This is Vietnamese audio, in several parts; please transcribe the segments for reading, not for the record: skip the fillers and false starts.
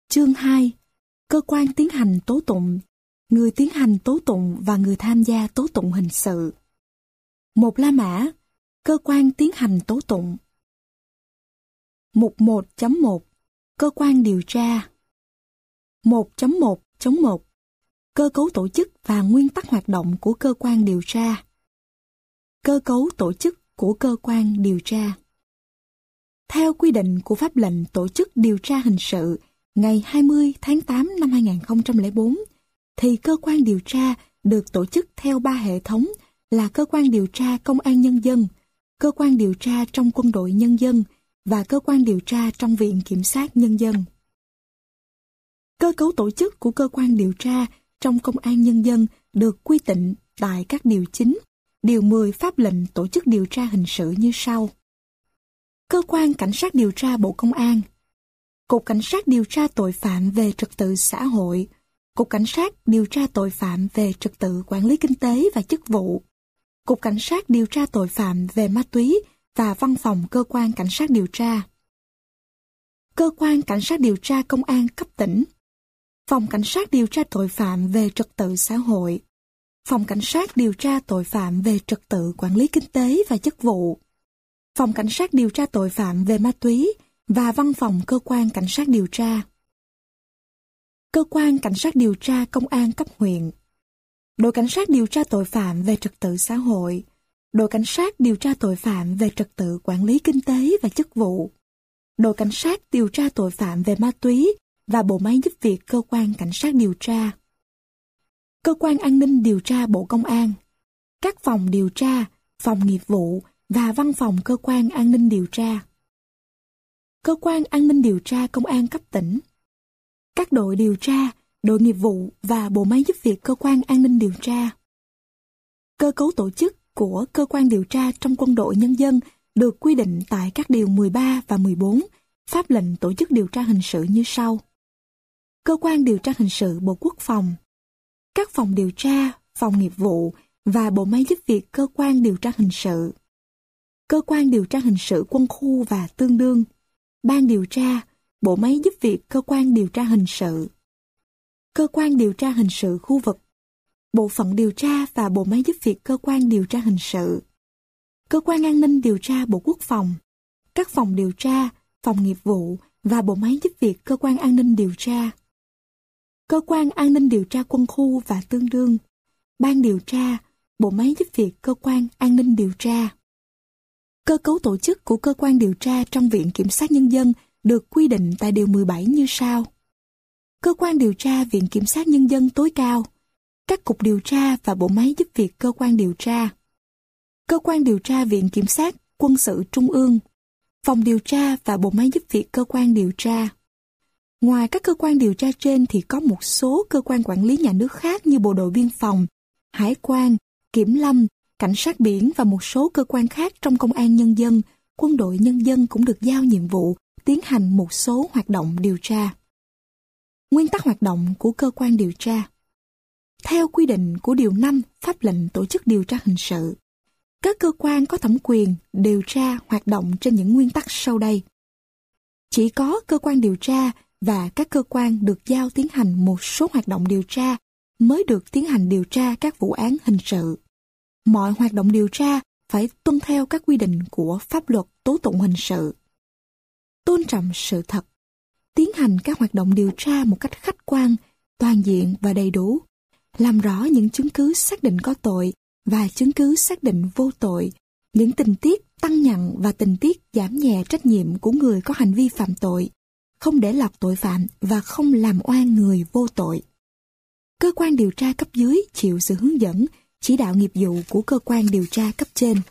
Chương 2. Cơ quan tiến hành tố tụng, người tiến hành tố tụng và người tham gia tố tụng hình sự. 1 La Mã, cơ quan tiến hành tố tụng. Mục 1.1 Cơ quan điều tra. 1.1.1 Cơ cấu tổ chức và nguyên tắc hoạt động của cơ quan điều tra. Cơ cấu tổ chức của cơ quan điều tra. Theo quy định của pháp lệnh tổ chức điều tra hình sự ngày 20 tháng 8 năm 2004, thì cơ quan điều tra được tổ chức theo 3 hệ thống là cơ quan điều tra công an nhân dân, cơ quan điều tra trong quân đội nhân dân và cơ quan điều tra trong Viện Kiểm sát Nhân dân. Cơ cấu tổ chức của cơ quan điều tra trong công an nhân dân được quy định tại các điều 9, điều 10 pháp lệnh tổ chức điều tra hình sự như sau. Cơ quan cảnh sát điều tra Bộ Công an, Cục Cảnh sát điều tra tội phạm về trật tự xã hội, Cục Cảnh sát điều tra tội phạm về trật tự quản lý kinh tế và chức vụ, Cục Cảnh sát điều tra tội phạm về ma túy và Văn phòng Cơ quan Cảnh sát điều tra. Cơ quan Cảnh sát điều tra Công an cấp tỉnh, Phòng Cảnh sát điều tra tội phạm về trật tự xã hội, Phòng Cảnh sát điều tra tội phạm về trật tự quản lý kinh tế và chức vụ, Phòng Cảnh sát điều tra tội phạm về ma túy và Văn phòng Cơ quan Cảnh sát điều tra. Cơ quan Cảnh sát điều tra Công an cấp huyện, Đội Cảnh sát điều tra tội phạm về trật tự xã hội, Đội Cảnh sát điều tra tội phạm về trật tự quản lý kinh tế và chức vụ, Đội Cảnh sát điều tra tội phạm về ma túy và Bộ máy giúp việc Cơ quan Cảnh sát điều tra. Cơ quan An ninh điều tra Bộ Công an, các phòng điều tra, phòng nghiệp vụ và Văn phòng Cơ quan An ninh điều tra. Cơ quan An ninh điều tra Công an cấp tỉnh, các đội điều tra, đội nghiệp vụ và bộ máy giúp việc Cơ quan An ninh điều tra. Cơ cấu tổ chức của Cơ quan điều tra trong quân đội nhân dân được quy định tại các điều 13 và 14 pháp lệnh tổ chức điều tra hình sự như sau. Cơ quan điều tra hình sự Bộ Quốc phòng, các phòng điều tra, phòng nghiệp vụ và bộ máy giúp việc Cơ quan điều tra hình sự. Cơ quan điều tra hình sự quân khu và tương đương, ban điều tra, bộ máy giúp việc Cơ quan điều tra hình sự. Cơ quan điều tra hình sự khu vực, bộ phận điều tra và bộ máy giúp việc Cơ quan điều tra hình sự. Cơ quan an ninh điều tra Bộ Quốc phòng, các phòng điều tra, phòng nghiệp vụ và bộ máy giúp việc Cơ quan an ninh điều tra. Cơ quan an ninh điều tra quân khu và tương đương, ban điều tra, bộ máy giúp việc Cơ quan an ninh điều tra. Cơ cấu tổ chức của cơ quan điều tra trong Viện Kiểm sát Nhân dân được quy định tại điều 17 như sau. Cơ quan điều tra Viện Kiểm sát Nhân dân tối cao, các cục điều tra và bộ máy giúp việc Cơ quan điều tra. Cơ quan điều tra Viện Kiểm sát Quân sự Trung ương, phòng điều tra và bộ máy giúp việc Cơ quan điều tra. Ngoài các cơ quan điều tra trên thì có một số cơ quan quản lý nhà nước khác như Bộ đội Biên phòng, Hải quan, Kiểm lâm, Cảnh sát biển và một số cơ quan khác trong Công an Nhân dân, Quân đội Nhân dân cũng được giao nhiệm vụ tiến hành một số hoạt động điều tra. Nguyên tắc hoạt động của cơ quan điều tra. Theo quy định của điều 5 pháp lệnh tổ chức điều tra hình sự, các cơ quan có thẩm quyền điều tra hoạt động trên những nguyên tắc sau đây. Chỉ có cơ quan điều tra và các cơ quan được giao tiến hành một số hoạt động điều tra mới được tiến hành điều tra các vụ án hình sự. Mọi hoạt động điều tra phải tuân theo các quy định của pháp luật tố tụng hình sự. Tôn trọng sự thật, tiến hành các hoạt động điều tra một cách khách quan, toàn diện và đầy đủ, làm rõ những chứng cứ xác định có tội và chứng cứ xác định vô tội, những tình tiết tăng nặng và tình tiết giảm nhẹ trách nhiệm của người có hành vi phạm tội, không để lọt tội phạm và không làm oan người vô tội. Cơ quan điều tra cấp dưới chịu sự hướng dẫn, chỉ đạo nghiệp vụ của cơ quan điều tra cấp trên.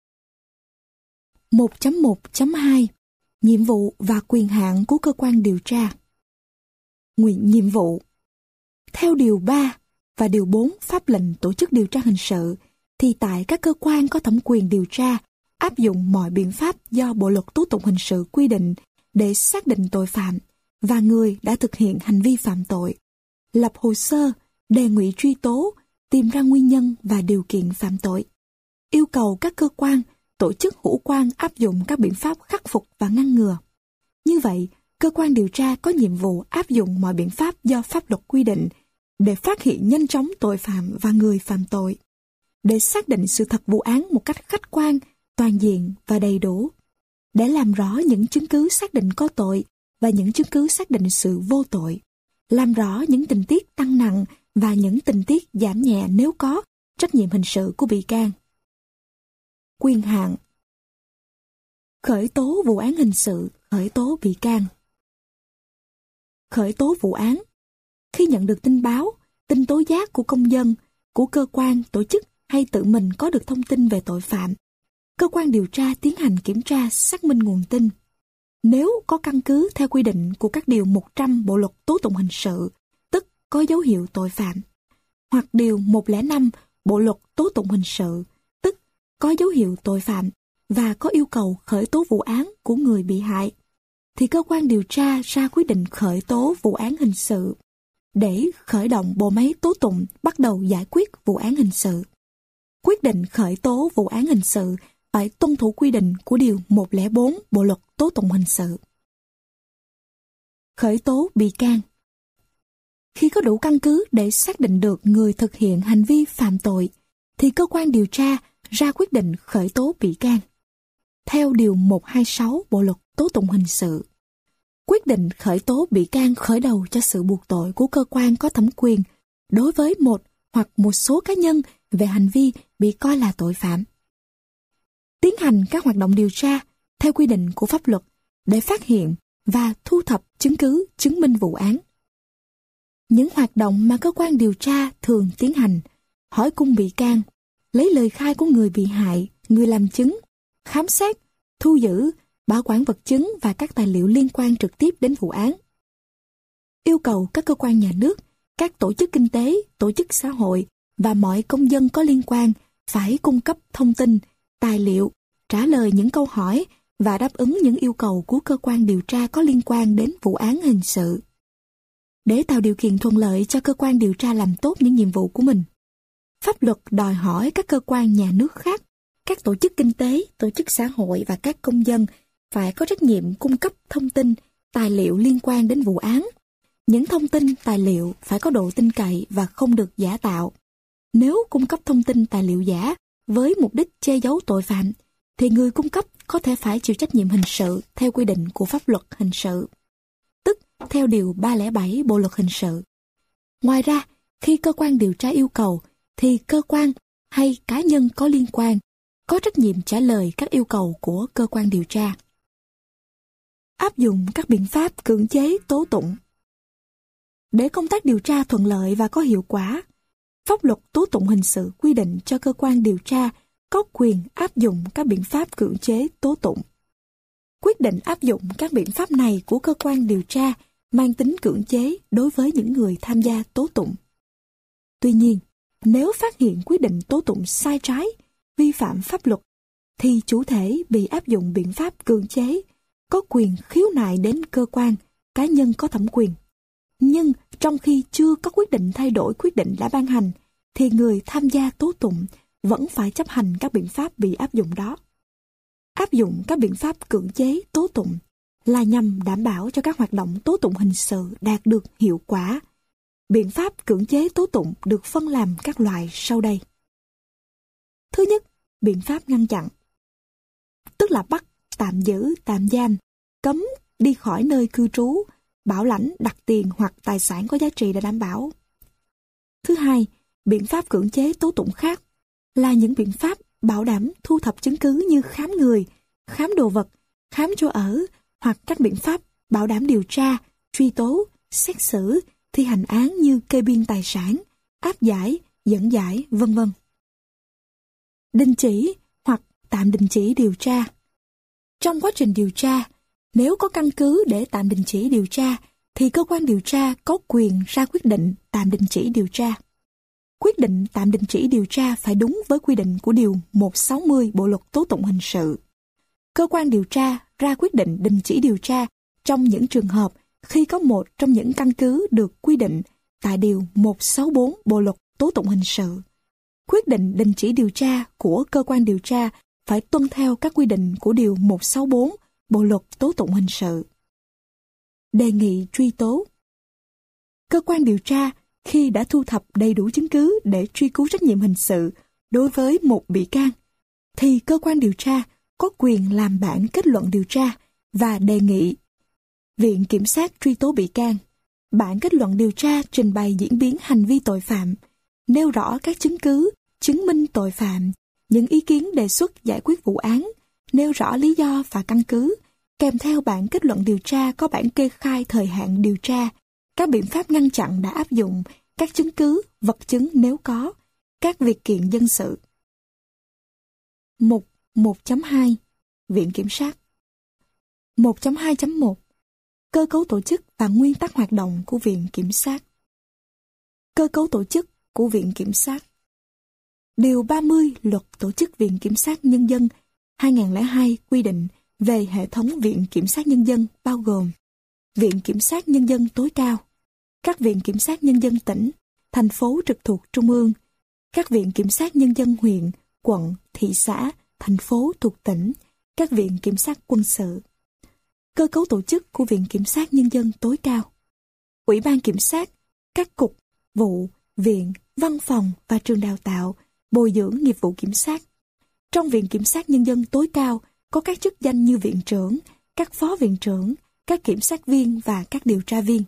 1.1.2 Nhiệm vụ và quyền hạn của cơ quan điều tra. Nhiệm vụ. Theo điều 3 và điều 4 pháp lệnh tổ chức điều tra hình sự, thì tại các cơ quan có thẩm quyền điều tra, áp dụng mọi biện pháp do Bộ luật tố tụng hình sự quy định để xác định tội phạm và người đã thực hiện hành vi phạm tội, lập hồ sơ, đề nghị truy tố, tìm ra nguyên nhân và điều kiện phạm tội, yêu cầu các cơ quan, tổ chức hữu quan áp dụng các biện pháp khắc phục và ngăn ngừa. Như vậy, cơ quan điều tra có nhiệm vụ áp dụng mọi biện pháp do pháp luật quy định để phát hiện nhanh chóng tội phạm và người phạm tội, để xác định sự thật vụ án một cách khách quan, toàn diện và đầy đủ, để làm rõ những chứng cứ xác định có tội và những chứng cứ xác định sự vô tội, làm rõ những tình tiết tăng nặng và những tình tiết giảm nhẹ nếu có trách nhiệm hình sự của bị can. Quyền hạn: khởi tố vụ án hình sự, khởi tố bị can. Khởi tố vụ án: khi nhận được tin báo, tin tố giác của công dân, của cơ quan, tổ chức hay tự mình có được thông tin về tội phạm, cơ quan điều tra tiến hành kiểm tra xác minh nguồn tin. Nếu có căn cứ theo quy định của các điều 100 Bộ luật tố tụng hình sự, tức có dấu hiệu tội phạm, hoặc điều 105 Bộ luật tố tụng hình sự, tức có dấu hiệu tội phạm và có yêu cầu khởi tố vụ án của người bị hại, thì cơ quan điều tra ra quyết định khởi tố vụ án hình sự để khởi động bộ máy tố tụng bắt đầu giải quyết vụ án hình sự. Quyết định khởi tố vụ án hình sự phải tuân thủ quy định của điều 104 Bộ luật tố tụng hình sự. Khởi tố bị can: khi có đủ căn cứ để xác định được người thực hiện hành vi phạm tội, thì cơ quan điều tra ra quyết định khởi tố bị can. Theo điều 126 Bộ luật tố tụng hình sự, quyết định khởi tố bị can khởi đầu cho sự buộc tội của cơ quan có thẩm quyền đối với một hoặc một số cá nhân về hành vi bị coi là tội phạm. Tiến hành các hoạt động điều tra theo quy định của pháp luật để phát hiện và thu thập chứng cứ chứng minh vụ án. Những hoạt động mà cơ quan điều tra thường tiến hành: hỏi cung bị can, lấy lời khai của người bị hại, người làm chứng, khám xét, thu giữ, bảo quản vật chứng và các tài liệu liên quan trực tiếp đến vụ án. Yêu cầu các cơ quan nhà nước, các tổ chức kinh tế, tổ chức xã hội và mọi công dân có liên quan phải cung cấp thông tin, tài liệu, trả lời những câu hỏi và đáp ứng những yêu cầu của cơ quan điều tra có liên quan đến vụ án hình sự. Để tạo điều kiện thuận lợi cho cơ quan điều tra làm tốt những nhiệm vụ của mình, pháp luật đòi hỏi các cơ quan nhà nước khác, các tổ chức kinh tế, tổ chức xã hội và các công dân phải có trách nhiệm cung cấp thông tin, tài liệu liên quan đến vụ án. Những thông tin, tài liệu phải có độ tin cậy và không được giả tạo. Nếu cung cấp thông tin, tài liệu giả với mục đích che giấu tội phạm, thì người cung cấp có thể phải chịu trách nhiệm hình sự theo quy định của pháp luật hình sự, tức theo điều 307 Bộ luật hình sự. Ngoài ra, khi cơ quan điều tra yêu cầu, thì cơ quan hay cá nhân có liên quan có trách nhiệm trả lời các yêu cầu của cơ quan điều tra. Áp dụng các biện pháp cưỡng chế tố tụng. Để công tác điều tra thuận lợi và có hiệu quả, pháp luật tố tụng hình sự quy định cho cơ quan điều tra có quyền áp dụng các biện pháp cưỡng chế tố tụng. Quyết định áp dụng các biện pháp này của cơ quan điều tra mang tính cưỡng chế đối với những người tham gia tố tụng. Tuy nhiên, nếu phát hiện quyết định tố tụng sai trái, vi phạm pháp luật, thì chủ thể bị áp dụng biện pháp cưỡng chế có quyền khiếu nại đến cơ quan, cá nhân có thẩm quyền. Nhưng trong khi chưa có quyết định thay đổi quyết định đã ban hành, thì người tham gia tố tụng vẫn phải chấp hành các biện pháp bị áp dụng đó. Áp dụng các biện pháp cưỡng chế tố tụng là nhằm đảm bảo cho các hoạt động tố tụng hình sự đạt được hiệu quả. Biện pháp cưỡng chế tố tụng được phân làm các loại sau đây. Thứ nhất, biện pháp ngăn chặn, tức là bắt, tạm giữ, tạm giam, cấm đi khỏi nơi cư trú, bảo lãnh, đặt tiền hoặc tài sản có giá trị để đảm bảo. Thứ hai, biện pháp cưỡng chế tố tụng khác là những biện pháp bảo đảm thu thập chứng cứ như khám người, khám đồ vật, khám chỗ ở hoặc các biện pháp bảo đảm điều tra, truy tố, xét xử, thi hành án như kê biên tài sản, áp giải, dẫn giải, v.v. Đình chỉ hoặc tạm đình chỉ điều tra. Trong quá trình điều tra, nếu có căn cứ để tạm đình chỉ điều tra, thì cơ quan điều tra có quyền ra quyết định tạm đình chỉ điều tra. Quyết định tạm đình chỉ điều tra phải đúng với quy định của điều 160 Bộ luật tố tụng hình sự. Cơ quan điều tra ra quyết định đình chỉ điều tra trong những trường hợp khi có một trong những căn cứ được quy định tại điều 164 Bộ luật tố tụng hình sự. Quyết định đình chỉ điều tra của cơ quan điều tra phải tuân theo các quy định của điều 164 Bộ luật tố tụng hình sự. đề nghị truy tố. Cơ quan điều tra khi đã thu thập đầy đủ chứng cứ để truy cứu trách nhiệm hình sự đối với một bị can, thì cơ quan điều tra có quyền làm bản kết luận điều tra và đề nghị Viện Kiểm sát truy tố bị can. Bản kết luận điều tra trình bày diễn biến hành vi tội phạm, nêu rõ các chứng cứ, chứng minh tội phạm, những ý kiến đề xuất giải quyết vụ án, nêu rõ lý do và căn cứ, kèm theo bản kết luận điều tra có bản kê khai thời hạn điều tra, các biện pháp ngăn chặn đã áp dụng, các chứng cứ, vật chứng nếu có, các việc kiện dân sự. Mục 1.2 Viện Kiểm sát. 1.2.1 Cơ cấu tổ chức và nguyên tắc hoạt động của Viện Kiểm sát. Cơ cấu tổ chức của Viện Kiểm sát. Điều 30 Luật Tổ chức Viện Kiểm sát Nhân dân 2002 quy định về hệ thống Viện Kiểm sát Nhân dân bao gồm Viện Kiểm sát Nhân dân tối cao, các Viện Kiểm sát Nhân dân tỉnh, thành phố trực thuộc Trung ương, các Viện Kiểm sát Nhân dân huyện, quận, thị xã, thành phố thuộc tỉnh, các Viện Kiểm sát quân sự. Cơ cấu tổ chức của Viện Kiểm sát Nhân dân tối cao. Ủy ban Kiểm sát, các cục, vụ, viện, văn phòng và trường đào tạo, bồi dưỡng nghiệp vụ kiểm sát. Trong Viện Kiểm sát Nhân dân tối cao có các chức danh như viện trưởng, các phó viện trưởng, các kiểm sát viên và các điều tra viên.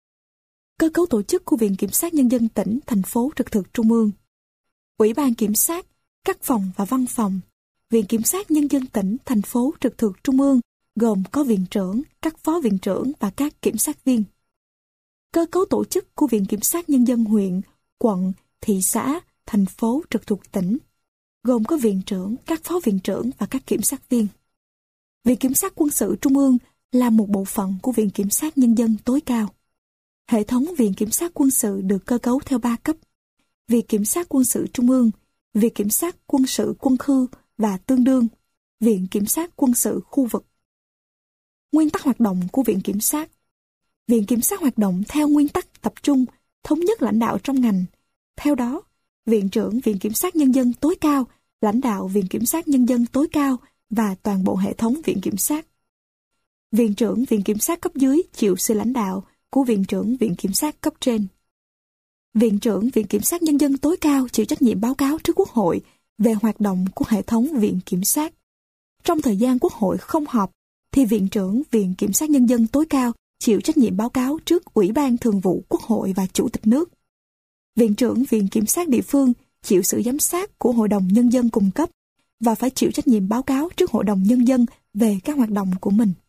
Cơ cấu tổ chức của Viện Kiểm sát Nhân dân tỉnh, thành phố trực thuộc Trung ương. Ủy ban Kiểm sát, các phòng và văn phòng. Viện Kiểm sát Nhân dân tỉnh, thành phố trực thuộc Trung ương gồm có viện trưởng, các phó viện trưởng và các kiểm sát viên. Cơ cấu tổ chức của Viện Kiểm sát Nhân dân huyện, quận, thị xã, thành phố trực thuộc tỉnh gồm có viện trưởng, các phó viện trưởng và các kiểm sát viên. Viện Kiểm sát quân sự Trung ương là một bộ phận của Viện Kiểm sát Nhân dân tối cao. Hệ thống Viện Kiểm sát quân sự được cơ cấu theo 3 cấp: Viện Kiểm sát quân sự Trung ương, Viện Kiểm sát quân sự quân khu và tương đương, Viện Kiểm sát quân sự khu vực. Nguyên tắc hoạt động của Viện Kiểm sát. Viện Kiểm sát hoạt động theo nguyên tắc tập trung, thống nhất lãnh đạo trong ngành. Theo đó, Viện trưởng Viện Kiểm sát Nhân dân tối cao lãnh đạo Viện Kiểm sát Nhân dân tối cao và toàn bộ hệ thống Viện Kiểm sát. Viện trưởng Viện Kiểm sát cấp dưới chịu sự lãnh đạo của Viện trưởng Viện Kiểm sát cấp trên. Viện trưởng Viện Kiểm sát Nhân dân tối cao chịu trách nhiệm báo cáo trước Quốc hội về hoạt động của hệ thống Viện Kiểm sát. Trong thời gian Quốc hội không họp, thì Viện trưởng Viện Kiểm sát Nhân dân tối cao chịu trách nhiệm báo cáo trước Ủy ban Thường vụ Quốc hội và Chủ tịch nước. Viện trưởng Viện Kiểm sát địa phương chịu sự giám sát của Hội đồng Nhân dân cung cấp và phải chịu trách nhiệm báo cáo trước Hội đồng Nhân dân về các hoạt động của mình.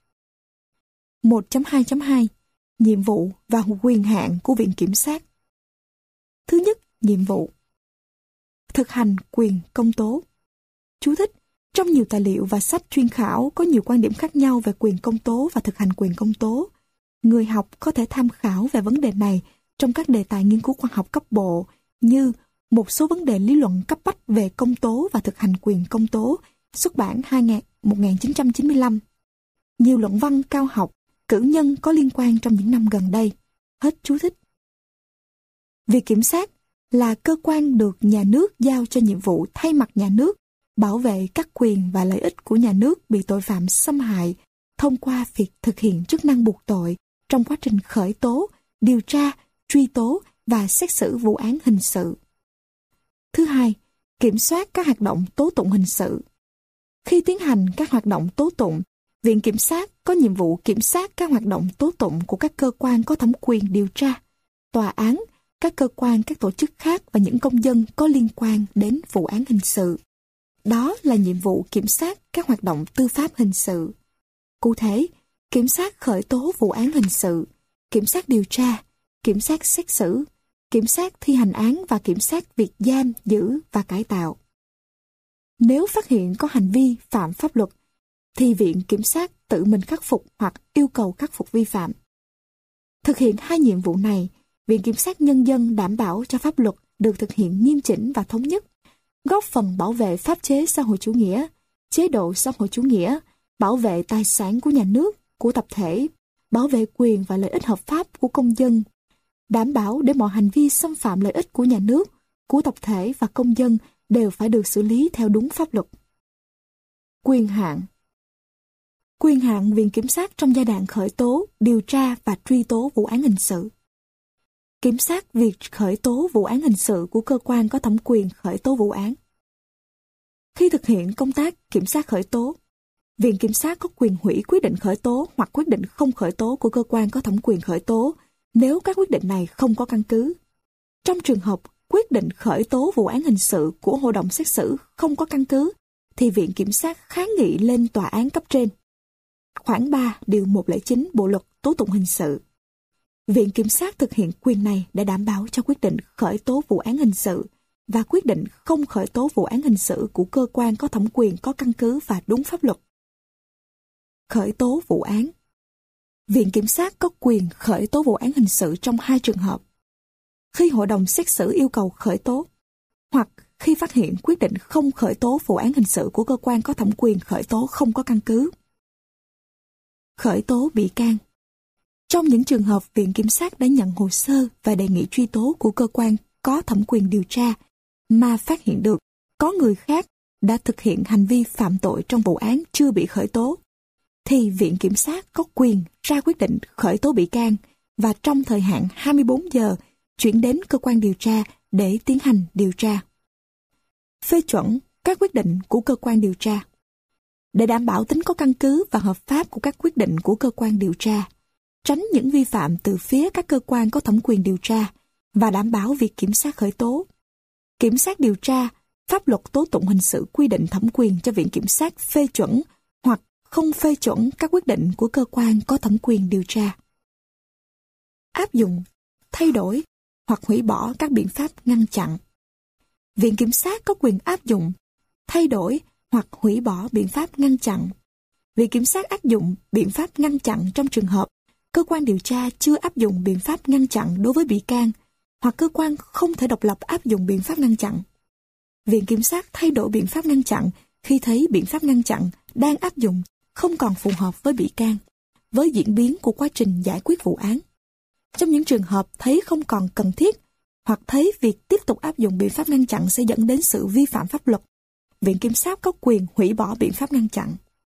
1.2.2 Nhiệm vụ và quyền hạn của Viện Kiểm sát. Thứ nhất, nhiệm vụ. Thực hành quyền công tố. Chú thích: trong nhiều tài liệu và sách chuyên khảo có nhiều quan điểm khác nhau về quyền công tố và thực hành quyền công tố. Người học có thể tham khảo về vấn đề này trong các đề tài nghiên cứu khoa học cấp bộ như một số vấn đề lý luận cấp bách về công tố và thực hành quyền công tố, xuất bản 1995. Nhiều luận văn cao học, cử nhân có liên quan trong những năm gần đây. Hết chú thích. Việc kiểm sát là cơ quan được nhà nước giao cho nhiệm vụ thay mặt nhà nước bảo vệ các quyền và lợi ích của nhà nước bị tội phạm xâm hại thông qua việc thực hiện chức năng buộc tội trong quá trình khởi tố, điều tra, truy tố và xét xử vụ án hình sự. Thứ hai, kiểm soát các hoạt động tố tụng hình sự. Khi tiến hành các hoạt động tố tụng, Viện Kiểm sát có nhiệm vụ kiểm soát các hoạt động tố tụng của các cơ quan có thẩm quyền điều tra, tòa án, các cơ quan, các tổ chức khác và những công dân có liên quan đến vụ án hình sự. Đó là nhiệm vụ kiểm soát các hoạt động tư pháp hình sự. Cụ thể, kiểm soát khởi tố vụ án hình sự, kiểm soát điều tra, kiểm soát xét xử, kiểm soát thi hành án và kiểm soát việc giam, giữ và cải tạo. Nếu phát hiện có hành vi phạm pháp luật, thì Viện Kiểm sát tự mình khắc phục hoặc yêu cầu khắc phục vi phạm. Thực hiện hai nhiệm vụ này, Viện Kiểm sát Nhân dân đảm bảo cho pháp luật được thực hiện nghiêm chỉnh và thống nhất, góp phần bảo vệ pháp chế xã hội chủ nghĩa, chế độ xã hội chủ nghĩa, bảo vệ tài sản của nhà nước, của tập thể, bảo vệ quyền và lợi ích hợp pháp của công dân, đảm bảo để mọi hành vi xâm phạm lợi ích của nhà nước, của tập thể và công dân đều phải được xử lý theo đúng pháp luật. Quyền hạn. Quyền hạn Viện Kiểm sát trong giai đoạn khởi tố, điều tra và truy tố vụ án hình sự. Kiểm soát việc khởi tố vụ án hình sự của cơ quan có thẩm quyền khởi tố vụ án. Khi thực hiện công tác kiểm soát khởi tố, Viện Kiểm sát có quyền hủy quyết định khởi tố hoặc quyết định không khởi tố của cơ quan có thẩm quyền khởi tố nếu các quyết định này không có căn cứ. Trong trường hợp quyết định khởi tố vụ án hình sự của hội đồng xét xử không có căn cứ, thì Viện Kiểm sát kháng nghị lên tòa án cấp trên. Khoản 3 điều 109 Bộ luật tố tụng hình sự. Viện Kiểm sát thực hiện quyền này để đảm bảo cho quyết định khởi tố vụ án hình sự và quyết định không khởi tố vụ án hình sự của cơ quan có thẩm quyền có căn cứ và đúng pháp luật. Khởi tố vụ án. Viện Kiểm sát có quyền khởi tố vụ án hình sự trong hai trường hợp: khi hội đồng xét xử yêu cầu khởi tố, hoặc khi phát hiện quyết định không khởi tố vụ án hình sự của cơ quan có thẩm quyền khởi tố không có căn cứ. Khởi tố bị can. Trong những trường hợp Viện Kiểm sát đã nhận hồ sơ và đề nghị truy tố của cơ quan có thẩm quyền điều tra mà phát hiện được có người khác đã thực hiện hành vi phạm tội trong vụ án chưa bị khởi tố, thì Viện Kiểm sát có quyền ra quyết định khởi tố bị can và trong thời hạn 24 giờ chuyển đến cơ quan điều tra để tiến hành điều tra. Phê chuẩn các quyết định của cơ quan điều tra. Để đảm bảo tính có căn cứ và hợp pháp của các quyết định của cơ quan điều tra, tránh những vi phạm từ phía các cơ quan có thẩm quyền điều tra và đảm bảo việc kiểm sát khởi tố, kiểm sát điều tra, pháp luật tố tụng hình sự quy định thẩm quyền cho Viện Kiểm sát phê chuẩn hoặc không phê chuẩn các quyết định của cơ quan có thẩm quyền điều tra. Áp dụng, thay đổi hoặc hủy bỏ các biện pháp ngăn chặn. Viện Kiểm sát có quyền áp dụng, thay đổi hoặc hủy bỏ biện pháp ngăn chặn. Viện Kiểm sát áp dụng biện pháp ngăn chặn trong trường hợp cơ quan điều tra chưa áp dụng biện pháp ngăn chặn đối với bị can, hoặc cơ quan không thể độc lập áp dụng biện pháp ngăn chặn. Viện Kiểm sát thay đổi biện pháp ngăn chặn khi thấy biện pháp ngăn chặn đang áp dụng không còn phù hợp với bị can, với diễn biến của quá trình giải quyết vụ án. Trong những trường hợp thấy không còn cần thiết, hoặc thấy việc tiếp tục áp dụng biện pháp ngăn chặn sẽ dẫn đến sự vi phạm pháp luật, Viện Kiểm sát có quyền hủy bỏ biện pháp ngăn chặn.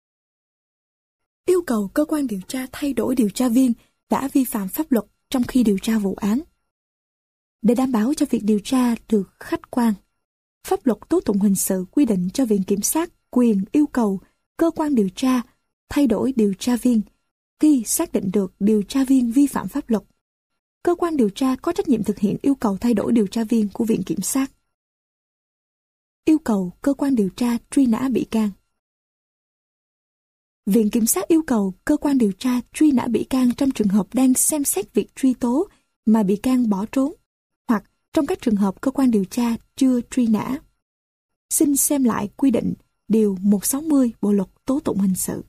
Yêu cầu cơ quan điều tra thay đổi điều tra viên đã vi phạm pháp luật trong khi điều tra vụ án. Để đảm bảo cho việc điều tra được khách quan, pháp luật tố tụng hình sự quy định cho Viện Kiểm sát quyền yêu cầu cơ quan điều tra thay đổi điều tra viên khi xác định được điều tra viên vi phạm pháp luật. Cơ quan điều tra có trách nhiệm thực hiện yêu cầu thay đổi điều tra viên của Viện Kiểm sát. Yêu cầu cơ quan điều tra truy nã bị can. Viện Kiểm sát yêu cầu cơ quan điều tra truy nã bị can trong trường hợp đang xem xét việc truy tố mà bị can bỏ trốn, hoặc trong các trường hợp cơ quan điều tra chưa truy nã. Xin xem lại quy định điều 160 Bộ luật tố tụng hình sự.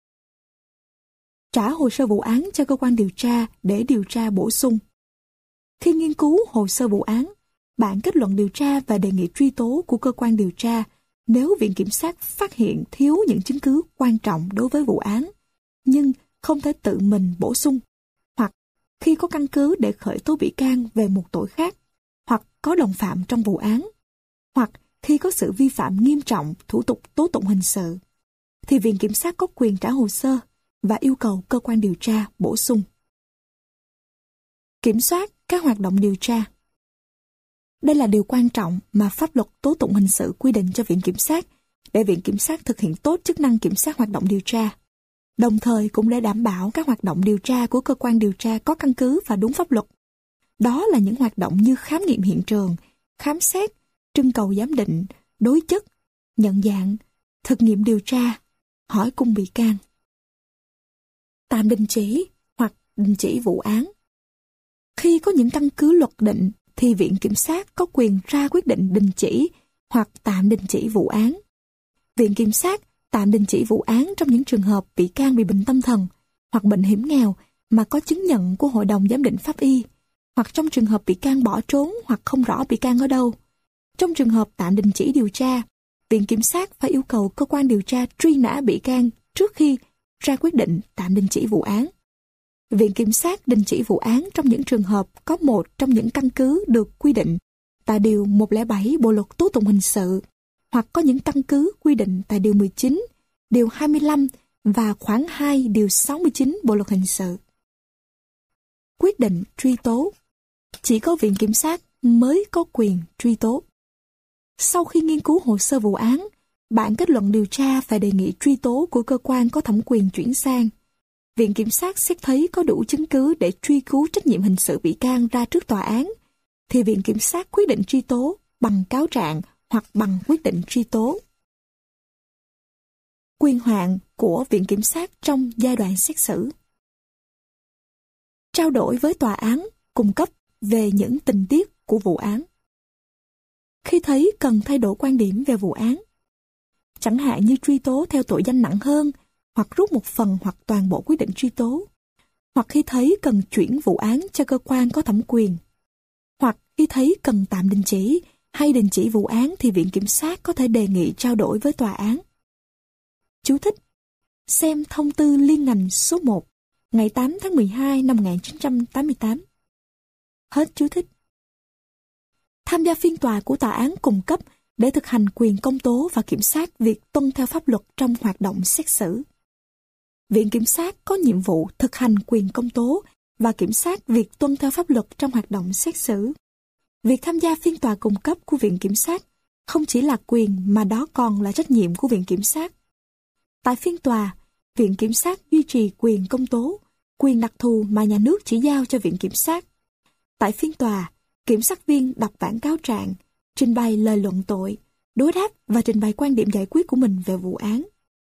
Trả hồ sơ vụ án cho cơ quan điều tra để điều tra bổ sung. Khi nghiên cứu hồ sơ vụ án, bản kết luận điều tra và đề nghị truy tố của cơ quan điều tra, nếu Viện Kiểm sát phát hiện thiếu những chứng cứ quan trọng đối với vụ án, nhưng không thể tự mình bổ sung, hoặc khi có căn cứ để khởi tố bị can về một tội khác, hoặc có đồng phạm trong vụ án, hoặc khi có sự vi phạm nghiêm trọng thủ tục tố tụng hình sự, thì Viện Kiểm sát có quyền trả hồ sơ và yêu cầu cơ quan điều tra bổ sung. Kiểm soát các hoạt động điều tra. Đây là điều quan trọng mà pháp luật tố tụng hình sự quy định cho Viện Kiểm sát để Viện Kiểm sát thực hiện tốt chức năng kiểm soát hoạt động điều tra, đồng thời cũng để đảm bảo các hoạt động điều tra của cơ quan điều tra có căn cứ và đúng pháp luật. Đó là những hoạt động như khám nghiệm hiện trường, khám xét, trưng cầu giám định, đối chất, nhận dạng, thực nghiệm điều tra, hỏi cung bị can. Tạm đình chỉ hoặc đình chỉ vụ án. Khi có những căn cứ luật định thì Viện Kiểm sát có quyền ra quyết định đình chỉ hoặc tạm đình chỉ vụ án. Viện Kiểm sát tạm đình chỉ vụ án trong những trường hợp bị can bị bệnh tâm thần hoặc bệnh hiểm nghèo mà có chứng nhận của Hội đồng Giám định Pháp y, hoặc trong trường hợp bị can bỏ trốn hoặc không rõ bị can ở đâu. Trong trường hợp tạm đình chỉ điều tra, Viện Kiểm sát phải yêu cầu cơ quan điều tra truy nã bị can trước khi ra quyết định tạm đình chỉ vụ án. Viện Kiểm sát đình chỉ vụ án trong những trường hợp có một trong những căn cứ được quy định tại Điều 107 Bộ luật tố tụng hình sự, hoặc có những căn cứ quy định tại Điều 19, Điều 25 và khoản 2 điều 69 Bộ luật hình sự. Quyết định truy tố. Chỉ có Viện Kiểm sát mới có quyền truy tố. Sau khi nghiên cứu hồ sơ vụ án, bản kết luận điều tra và đề nghị truy tố của cơ quan có thẩm quyền chuyển sang. Viện Kiểm sát xét thấy có đủ chứng cứ để truy cứu trách nhiệm hình sự bị can ra trước tòa án, thì Viện Kiểm sát quyết định truy tố bằng cáo trạng hoặc bằng quyết định truy tố. Quyền hạn của Viện Kiểm sát trong giai đoạn xét xử. Trao đổi với tòa án, cung cấp về những tình tiết của vụ án. Khi thấy cần thay đổi quan điểm về vụ án, chẳng hạn như truy tố theo tội danh nặng hơn, hoặc rút một phần hoặc toàn bộ quyết định truy tố, hoặc khi thấy cần chuyển vụ án cho cơ quan có thẩm quyền, hoặc khi thấy cần tạm đình chỉ hay đình chỉ vụ án thì Viện Kiểm sát có thể đề nghị trao đổi với tòa án. Chú thích: xem thông tư liên ngành số 1 ngày 8 tháng 12 năm 1988. Hết chú thích. Tham gia phiên tòa của tòa án cung cấp để thực hành quyền công tố và kiểm soát việc tuân theo pháp luật trong hoạt động xét xử. Viện Kiểm sát có nhiệm vụ thực hành quyền công tố và kiểm soát việc tuân theo pháp luật trong hoạt động xét xử. Việc tham gia phiên tòa cung cấp của Viện Kiểm sát không chỉ là quyền mà đó còn là trách nhiệm của Viện Kiểm sát. Tại phiên tòa, Viện Kiểm sát duy trì quyền công tố, quyền đặc thù mà nhà nước chỉ giao cho Viện Kiểm sát. Tại phiên tòa, kiểm sát viên đọc bản cáo trạng, trình bày lời luận tội, đối đáp và trình bày quan điểm giải quyết của mình về vụ án.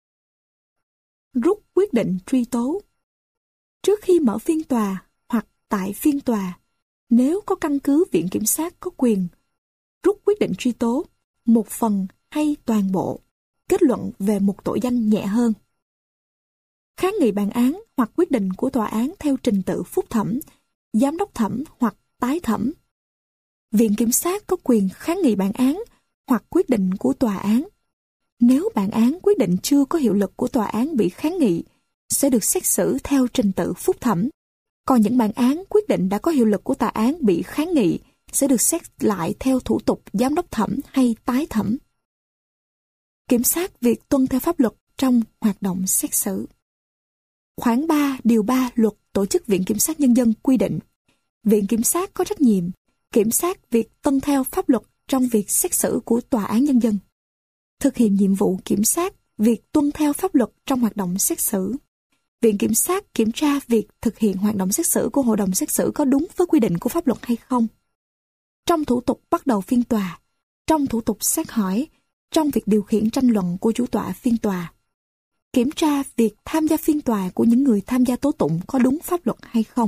Rút quyết định truy tố. Trước khi mở phiên tòa hoặc tại phiên tòa, nếu có căn cứ, Viện Kiểm sát có quyền rút quyết định truy tố, một phần hay toàn bộ, kết luận về một tội danh nhẹ hơn. Kháng nghị bản án hoặc quyết định của tòa án theo trình tự phúc thẩm, giám đốc thẩm hoặc tái thẩm. Viện Kiểm sát có quyền kháng nghị bản án hoặc quyết định của tòa án. Nếu bản án quyết định chưa có hiệu lực của tòa án bị kháng nghị, sẽ được xét xử theo trình tự phúc thẩm. Còn những bản án quyết định đã có hiệu lực của tòa án bị kháng nghị sẽ được xét lại theo thủ tục giám đốc thẩm hay tái thẩm. Kiểm soát việc tuân theo pháp luật trong hoạt động xét xử. Khoản 3 điều 3 Luật Tổ chức Viện Kiểm sát Nhân dân quy định, Viện Kiểm sát có trách nhiệm kiểm soát việc tuân theo pháp luật trong việc xét xử của Tòa án Nhân dân. Thực hiện nhiệm vụ kiểm soát việc tuân theo pháp luật trong hoạt động xét xử. Viện Kiểm sát kiểm tra việc thực hiện hoạt động xét xử của hội đồng xét xử có đúng với quy định của pháp luật hay không. Trong thủ tục bắt đầu phiên tòa, trong thủ tục xét hỏi, trong việc điều khiển tranh luận của chủ tọa phiên tòa. Kiểm tra việc tham gia phiên tòa của những người tham gia tố tụng có đúng pháp luật hay không.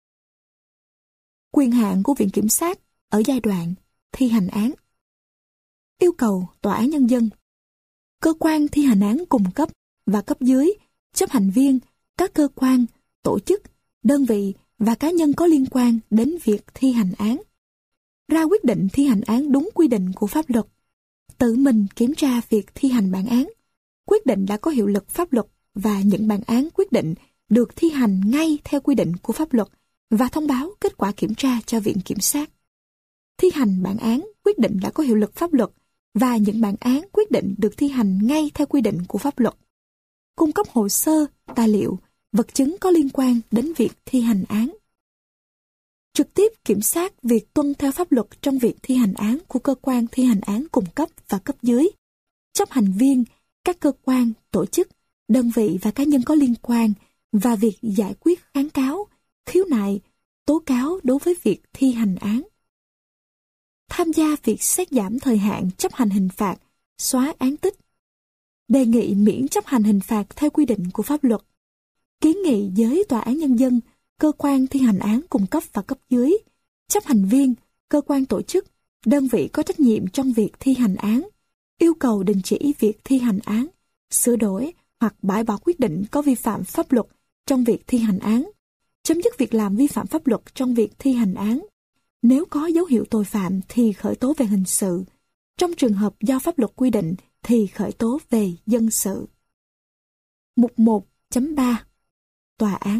Quyền hạn của Viện Kiểm sát ở giai đoạn thi hành án. Yêu cầu Tòa án Nhân dân, cơ quan thi hành án cung cấp và cấp dưới, chấp hành viên, các cơ quan, tổ chức, đơn vị và cá nhân có liên quan đến việc thi hành án. Ra quyết định thi hành án đúng quy định của pháp luật. Tự mình kiểm tra việc thi hành bản án, quyết định đã có hiệu lực pháp luật và những bản án quyết định được thi hành ngay theo quy định của pháp luật và thông báo kết quả kiểm tra cho Viện Kiểm sát. Thi hành bản án quyết định đã có hiệu lực pháp luật và những bản án quyết định được thi hành ngay theo quy định của pháp luật. Cung cấp hồ sơ, tài liệu, vật chứng có liên quan đến việc thi hành án. Trực tiếp kiểm soát việc tuân theo pháp luật trong việc thi hành án của cơ quan thi hành án cung cấp và cấp dưới, chấp hành viên, các cơ quan, tổ chức, đơn vị và cá nhân có liên quan và việc giải quyết kháng cáo, khiếu nại, tố cáo đối với việc thi hành án. Tham gia việc xét giảm thời hạn chấp hành hình phạt, xóa án tích. Đề nghị miễn chấp hành hình phạt theo quy định của pháp luật. Kiến nghị với Tòa án Nhân dân, cơ quan thi hành án cung cấp và cấp dưới, chấp hành viên, cơ quan tổ chức, đơn vị có trách nhiệm trong việc thi hành án, yêu cầu đình chỉ việc thi hành án, sửa đổi hoặc bãi bỏ quyết định có vi phạm pháp luật trong việc thi hành án, chấm dứt việc làm vi phạm pháp luật trong việc thi hành án. Nếu có dấu hiệu tội phạm thì khởi tố về hình sự. Trong trường hợp do pháp luật quy định thì khởi tố về dân sự. Mục 1.3 Tòa án.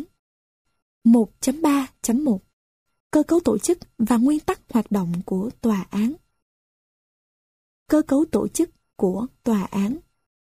1.3.1 Cơ cấu tổ chức và nguyên tắc hoạt động của tòa án. Cơ cấu tổ chức của tòa án.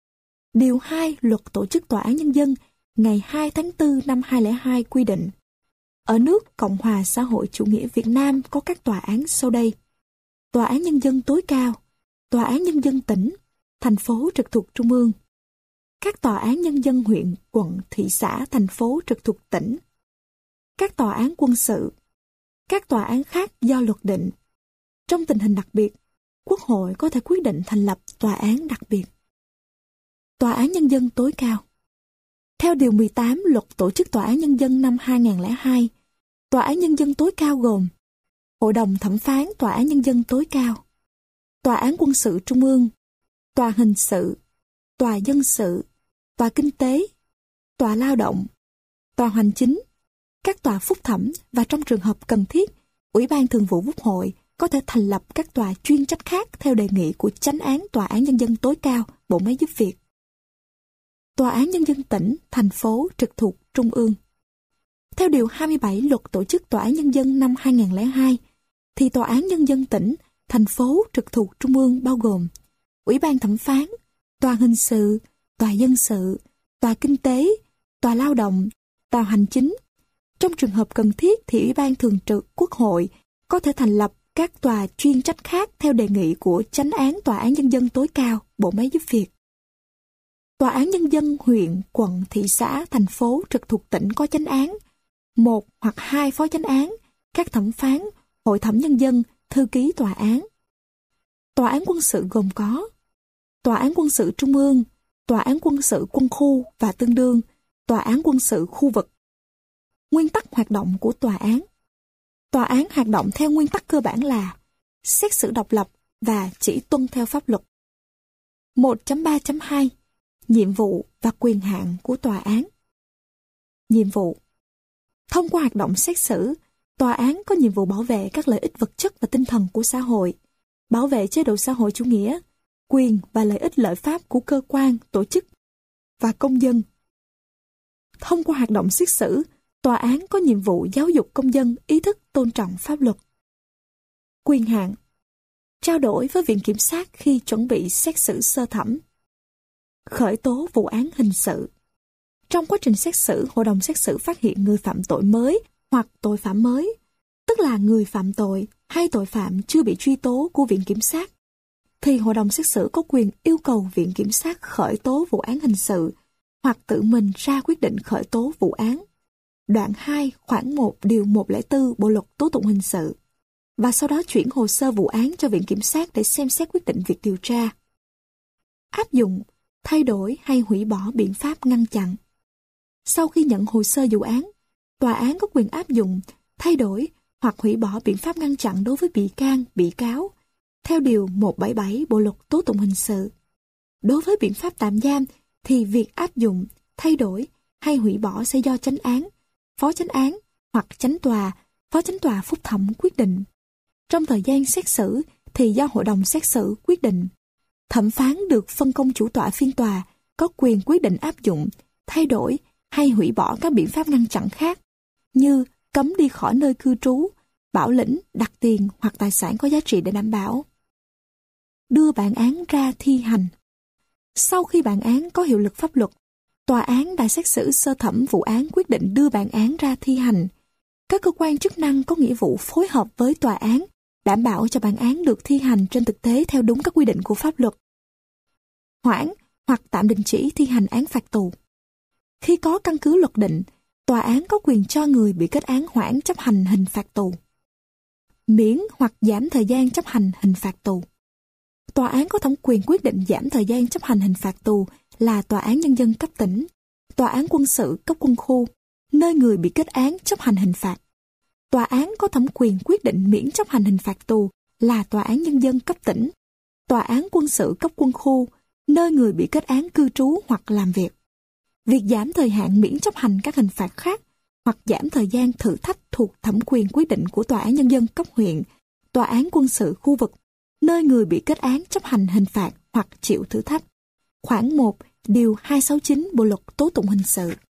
Điều 2 Luật Tổ chức Tòa án Nhân dân ngày 2 tháng 4 năm 2002 quy định, ở nước Cộng hòa xã hội chủ nghĩa Việt Nam có các tòa án sau đây: Tòa án Nhân dân tối cao, Tòa án Nhân dân tỉnh, thành phố trực thuộc Trung ương, các tòa án nhân dân huyện, quận, thị xã, thành phố trực thuộc tỉnh, các tòa án quân sự, các tòa án khác do luật định. Trong tình hình đặc biệt, Quốc hội có thể quyết định thành lập tòa án đặc biệt. Tòa án Nhân dân tối cao. Theo Điều 18 Luật Tổ chức Tòa án Nhân dân năm 2002, Tòa án Nhân dân tối cao gồm Hội đồng thẩm phán Tòa án Nhân dân tối cao, Tòa án quân sự Trung ương, Tòa hình sự, Tòa dân sự, Tòa kinh tế, Tòa lao động, Tòa hành chính, các tòa phúc thẩm và trong trường hợp cần thiết, Ủy ban Thường vụ Quốc hội có thể thành lập các tòa chuyên trách khác theo đề nghị của Chánh án Tòa án Nhân dân tối cao, Bộ Máy giúp việc. Tòa án Nhân dân tỉnh, thành phố trực thuộc Trung ương. Theo Điều 27 Luật Tổ chức Tòa án Nhân dân năm 2002, thì Tòa án Nhân dân tỉnh, thành phố trực thuộc Trung ương bao gồm Ủy ban thẩm phán, Tòa hình sự, Tòa dân sự, Tòa kinh tế, Tòa lao động, Tòa hành chính. Trong trường hợp cần thiết thì Ủy ban Thường trực Quốc hội có thể thành lập các tòa chuyên trách khác theo đề nghị của Chánh án Tòa án Nhân dân tối cao, Bộ Máy giúp việc. Tòa án Nhân dân huyện, quận, thị xã, thành phố trực thuộc tỉnh có chánh án, 1 hoặc 2 phó chánh án, các thẩm phán, hội thẩm nhân dân, thư ký tòa án. Tòa án quân sự gồm có Tòa án quân sự Trung ương, Tòa án quân sự quân khu và tương đương, Tòa án quân sự khu vực. Nguyên tắc hoạt động của tòa án. Tòa án hoạt động theo nguyên tắc cơ bản là xét xử độc lập và chỉ tuân theo pháp luật. 1.3.2 Nhiệm vụ và quyền hạn của tòa án. Nhiệm vụ. Thông qua hoạt động xét xử, tòa án có nhiệm vụ bảo vệ các lợi ích vật chất và tinh thần của xã hội, bảo vệ chế độ xã hội chủ nghĩa, quyền và lợi ích lợi pháp của cơ quan, tổ chức và công dân. Thông qua hoạt động xét xử, tòa án có nhiệm vụ giáo dục công dân ý thức tôn trọng pháp luật. Quyền hạn. Trao đổi với Viện Kiểm sát khi chuẩn bị xét xử sơ thẩm. Khởi tố vụ án hình sự. Trong quá trình xét xử, hội đồng xét xử phát hiện người phạm tội mới hoặc tội phạm mới, tức là người phạm tội hay tội phạm chưa bị truy tố của Viện Kiểm sát, thì hội đồng xét xử có quyền yêu cầu Viện Kiểm sát khởi tố vụ án hình sự hoặc tự mình ra quyết định khởi tố vụ án. Đoạn 2, khoản 1, điều 104 Bộ luật tố tụng hình sự, và sau đó chuyển hồ sơ vụ án cho Viện Kiểm sát để xem xét quyết định việc điều tra. Áp dụng, thay đổi hay hủy bỏ biện pháp ngăn chặn. Sau khi nhận hồ sơ vụ án, tòa án có quyền áp dụng, thay đổi hoặc hủy bỏ biện pháp ngăn chặn đối với bị can, bị cáo, theo điều 177 Bộ luật tố tụng hình sự. Đối với biện pháp tạm giam thì việc áp dụng, thay đổi hay hủy bỏ sẽ do chánh án, phó chánh án hoặc chánh tòa, phó chánh tòa phúc thẩm quyết định. Trong thời gian xét xử thì do hội đồng xét xử quyết định. Thẩm phán được phân công chủ tọa phiên tòa có quyền quyết định áp dụng, thay đổi hay hủy bỏ các biện pháp ngăn chặn khác như cấm đi khỏi nơi cư trú, bảo lĩnh, đặt tiền hoặc tài sản có giá trị để đảm bảo. Đưa bản án ra thi hành. Sau khi bản án có hiệu lực pháp luật, tòa án đã xét xử sơ thẩm vụ án quyết định đưa bản án ra thi hành. Các cơ quan chức năng có nghĩa vụ phối hợp với tòa án, đảm bảo cho bản án được thi hành trên thực tế theo đúng các quy định của pháp luật. Hoãn hoặc tạm đình chỉ thi hành án phạt tù. Khi có căn cứ luật định, tòa án có quyền cho người bị kết án hoãn chấp hành hình phạt tù. Miễn hoặc giảm thời gian chấp hành hình phạt tù. Tòa án có thẩm quyền quyết định giảm thời gian chấp hành hình phạt tù là Tòa án Nhân dân cấp tỉnh, Tòa án quân sự cấp quân khu, nơi người bị kết án chấp hành hình phạt. Tòa án có thẩm quyền quyết định miễn chấp hành hình phạt tù là Tòa án Nhân dân cấp tỉnh, Tòa án quân sự cấp quân khu, nơi người bị kết án cư trú hoặc làm việc. Việc giảm thời hạn miễn chấp hành các hình phạt khác hoặc giảm thời gian thử thách thuộc thẩm quyền quyết định của Tòa án Nhân dân cấp huyện, Tòa án quân sự khu vực, nơi người bị kết án chấp hành hình phạt hoặc chịu thử thách. Khoản 1, điều 269 Bộ luật tố tụng hình sự.